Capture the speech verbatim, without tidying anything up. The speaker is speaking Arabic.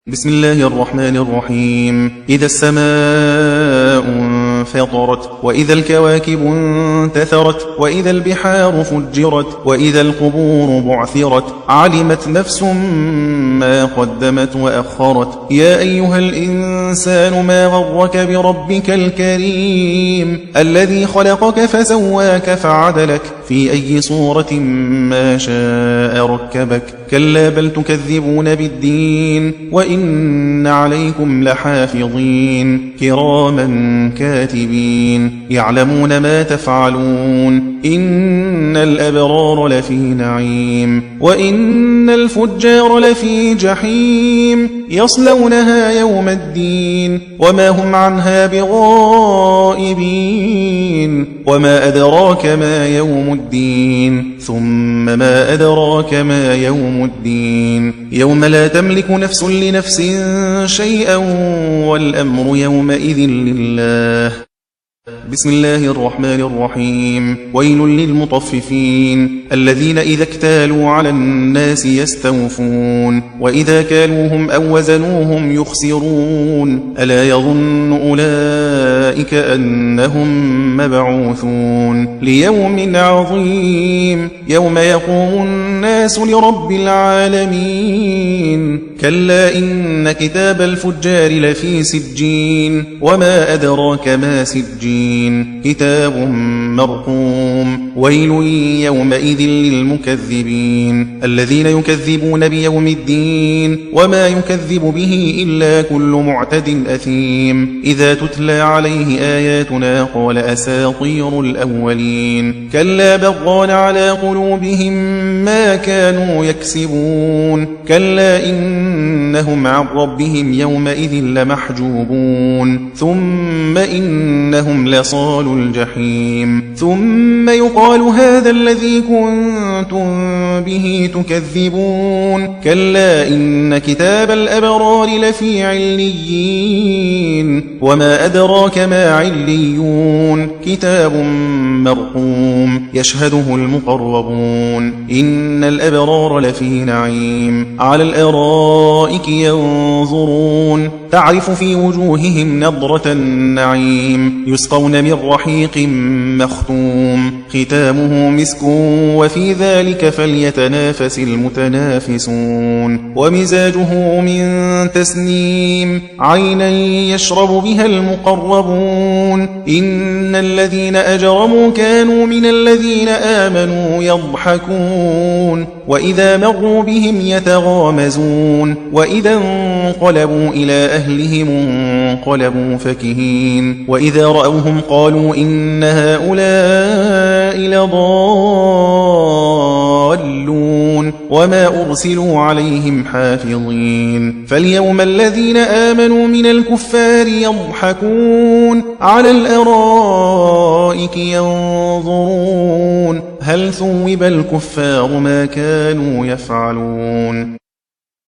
بسم الله الرحمن الرحيم. إذا السماء انفطرت وإذا الكواكب انتثرت وإذا البحار فجرت وإذا القبور بعثرت علمت نفس ما قدمت وأخرت. يا أيها الإنسان ما غرك بربك الكريم الذي خلقك فسواك فعدلك في أي صورة ما شاء ركبك. كلا بل تكذبون بالدين وإن عليكم لحافظين كراما كاتبين يعلمون ما تفعلون. إن الأبرار لفي نعيم وإن الفجار لفي جحيم يصلونها يوم الدين وما هم عنها بغائبين. وما أدراك ما يوم الدين ثم ما أدراك ما يوم الدين يوم لا تملك نفس لنفس شيئا والأمر يومئذ لله. بسم الله الرحمن الرحيم. ويل للمطففين الذين إذا اكتالوا على الناس يستوفون وإذا كالوهم أو وزنوهم يخسرون. ألا يظن أولئك أنهم مبعوثون ليوم عظيم يوم يقوم الناس لرب العالمين. كلا إن كتاب الفجار لفي سجين وما أدراك ما سجين كتاب مرقوم. ويل يومئذ للمكذبين الذين يكذبون بيوم الدين وما يكذب به إلا كل معتد أثيم. إذا تتلى عليه آياتنا قال أساطير الأولين. كلا بغان على قلوبهم ما كانوا يكسبون. كلا إنهم عن ربهم يومئذ لمحجوبون ثم إنهم لصال الجحيم. ثم يقال هذا الذي كنتم به تكذبون. كلا إن كتاب الأبرار لفي عليين وما أدراك ما عليون كتاب مرقوم يشهده المقربون. إن الأبرار لفي نعيم على الأرائك ينظرون تعرف في وجوههم نضرة النعيم يسقون من رحيق مختوم ختامه مسك وفي ذلك فليتنافس المتنافسون. ومزاجه من تسنيم عينا يشرب بها المقربون. إن الذين أجرموا كانوا من الذين آمنوا يضحكون وإذا مروا بهم يتغامزون وإذا انقلبوا إلى أهلهم انقلبوا فكهين وإذا رأوهم قالوا إن هؤلاء لضالون وما أرسلوا عليهم حافظين. فاليوم الذين آمنوا من الكفار يضحكون على الأرائك ينظرون هل ثوب الكفار ما كانوا يفعلون.